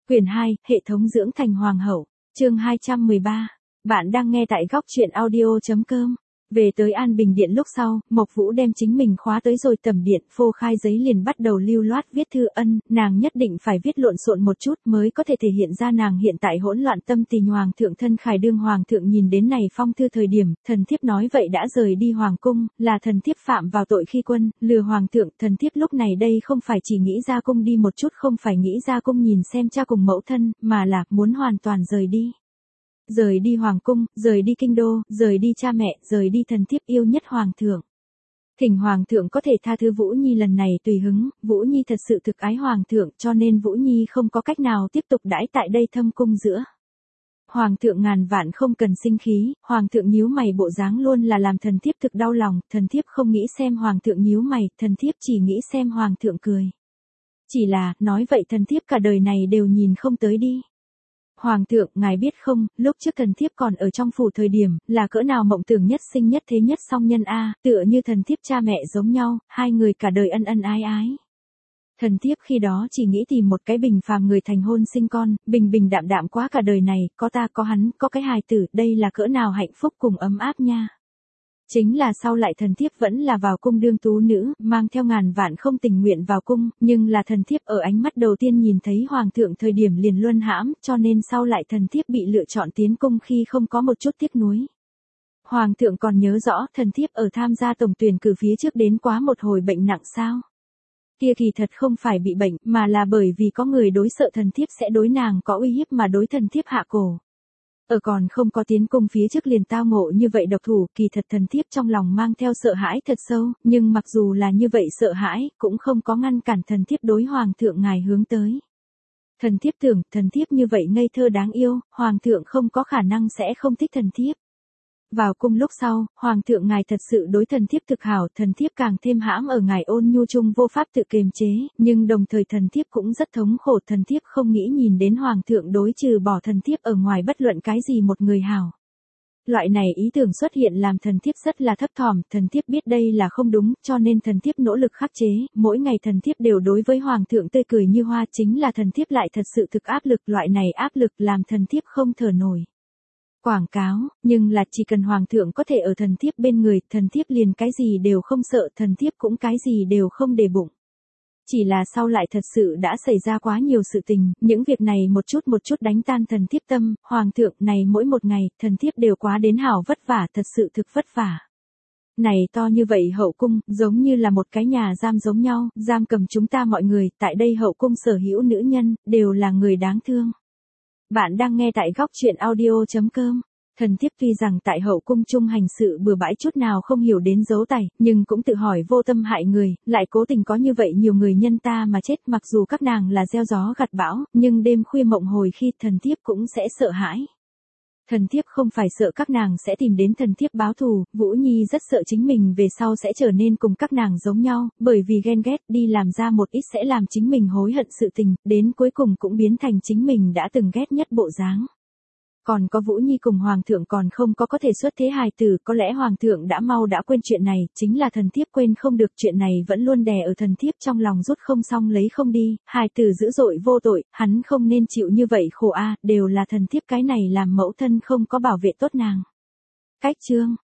Quyển 2, Hệ thống dưỡng thành hoàng hậu, chương 213. Bạn đang nghe tại góc truyện audio.com. Về tới An Bình Điện lúc sau, Mộc Vũ đem chính mình khóa tới rồi tầm điện, phô khai giấy liền bắt đầu lưu loát viết thư ân, nàng nhất định phải viết lộn xộn một chút mới có thể thể hiện ra nàng hiện tại hỗn loạn tâm tình. Hoàng thượng thân khải đương hoàng thượng nhìn đến này phong thư thời điểm, thần thiếp nói vậy đã rời đi hoàng cung, là thần thiếp phạm vào tội khi quân, lừa hoàng thượng, thần thiếp lúc này đây không phải chỉ nghĩ ra cung đi một chút, không phải nghĩ ra cung nhìn xem cha cùng mẫu thân, mà là muốn hoàn toàn rời đi. Rời đi hoàng cung, rời đi kinh đô, rời đi cha mẹ, rời đi thần thiếp yêu nhất hoàng thượng. Thỉnh hoàng thượng có thể tha thứ Vũ Nhi lần này tùy hứng, Vũ Nhi thật sự thực ái hoàng thượng cho nên Vũ Nhi không có cách nào tiếp tục đãi tại đây thâm cung giữa. Hoàng thượng ngàn vạn không cần sinh khí, hoàng thượng nhíu mày bộ dáng luôn là làm thần thiếp thực đau lòng, thần thiếp không nghĩ xem hoàng thượng nhíu mày, thần thiếp chỉ nghĩ xem hoàng thượng cười. Chỉ là, nói vậy thần thiếp cả đời này đều nhìn không tới đi. Hoàng thượng, ngài biết không, lúc trước thần thiếp còn ở trong phủ thời điểm, là cỡ nào mộng tưởng nhất sinh nhất thế nhất song nhân a, tựa như thần thiếp cha mẹ giống nhau, hai người cả đời ân ân ái ái. Thần thiếp khi đó chỉ nghĩ tìm một cái bình phàm người thành hôn sinh con, bình bình đạm đạm quá cả đời này, có ta có hắn, có cái hài tử, đây là cỡ nào hạnh phúc cùng ấm áp nha. Chính là sau lại thần thiếp vẫn là vào cung đương tú nữ, mang theo ngàn vạn không tình nguyện vào cung, nhưng là thần thiếp ở ánh mắt đầu tiên nhìn thấy hoàng thượng thời điểm liền luân hãm, cho nên sau lại thần thiếp bị lựa chọn tiến cung khi không có một chút tiếc nuối. Hoàng thượng còn nhớ rõ thần thiếp ở tham gia tổng tuyển cử phía trước đến quá một hồi bệnh nặng sao? Kia kỳ thật không phải bị bệnh, mà là bởi vì có người đối sợ thần thiếp sẽ đối nàng có uy hiếp mà đối thần thiếp hạ cổ. Ở còn không có tiến cung phía trước liền tao ngộ như vậy độc thủ, kỳ thật thần thiếp trong lòng mang theo sợ hãi thật sâu, nhưng mặc dù là như vậy sợ hãi, cũng không có ngăn cản thần thiếp đối hoàng thượng ngài hướng tới. Thần thiếp tưởng, thần thiếp như vậy ngây thơ đáng yêu, hoàng thượng không có khả năng sẽ không thích thần thiếp. Vào cung lúc sau, hoàng thượng ngài thật sự đối thần thiếp thực hảo, thần thiếp càng thêm hãm ở ngài ôn nhu chung vô pháp tự kiềm chế, nhưng đồng thời thần thiếp cũng rất thống khổ, thần thiếp không nghĩ nhìn đến hoàng thượng đối trừ bỏ thần thiếp ở ngoài bất luận cái gì một người hảo. Loại này ý tưởng xuất hiện làm thần thiếp rất là thấp thỏm, thần thiếp biết đây là không đúng, cho nên thần thiếp nỗ lực khắc chế, mỗi ngày thần thiếp đều đối với hoàng thượng tươi cười như hoa, chính là thần thiếp lại thật sự thực áp lực, loại này áp lực làm thần thiếp không thở nổi. Quảng cáo, nhưng là chỉ cần hoàng thượng có thể ở thần thiếp bên người, thần thiếp liền cái gì đều không sợ, thần thiếp cũng cái gì đều không để bụng. Chỉ là sau lại thật sự đã xảy ra quá nhiều sự tình, những việc này một chút đánh tan thần thiếp tâm, hoàng thượng này mỗi một ngày, thần thiếp đều quá đến hảo vất vả, thật sự thực vất vả. Này to như vậy hậu cung, giống như là một cái nhà giam giống nhau, giam cầm chúng ta mọi người, tại đây hậu cung sở hữu nữ nhân, đều là người đáng thương. Bạn đang nghe tại góc truyện audio.com. Thần thiếp tuy rằng tại hậu cung chung hành sự bừa bãi chút nào không hiểu đến dấu tay, nhưng cũng tự hỏi vô tâm hại người, lại cố tình có như vậy nhiều người nhân ta mà chết, mặc dù các nàng là gieo gió gặt bão, nhưng đêm khuya mộng hồi khi thần thiếp cũng sẽ sợ hãi. Thần thiếp không phải sợ các nàng sẽ tìm đến thần thiếp báo thù, Vũ Nhi rất sợ chính mình về sau sẽ trở nên cùng các nàng giống nhau, bởi vì ghen ghét đi làm ra một ít sẽ làm chính mình hối hận sự tình, đến cuối cùng cũng biến thành chính mình đã từng ghét nhất bộ dáng. Còn có Vũ Nhi cùng hoàng thượng còn không có thể xuất thế hài tử, có lẽ hoàng thượng đã quên chuyện này, chính là thần thiếp quên không được, chuyện này vẫn luôn đè ở thần thiếp trong lòng rút không xong lấy không đi, hài tử dữ dội vô tội, hắn không nên chịu như vậy khổ a, đều là thần thiếp cái này làm mẫu thân không có bảo vệ tốt nàng. Cách chương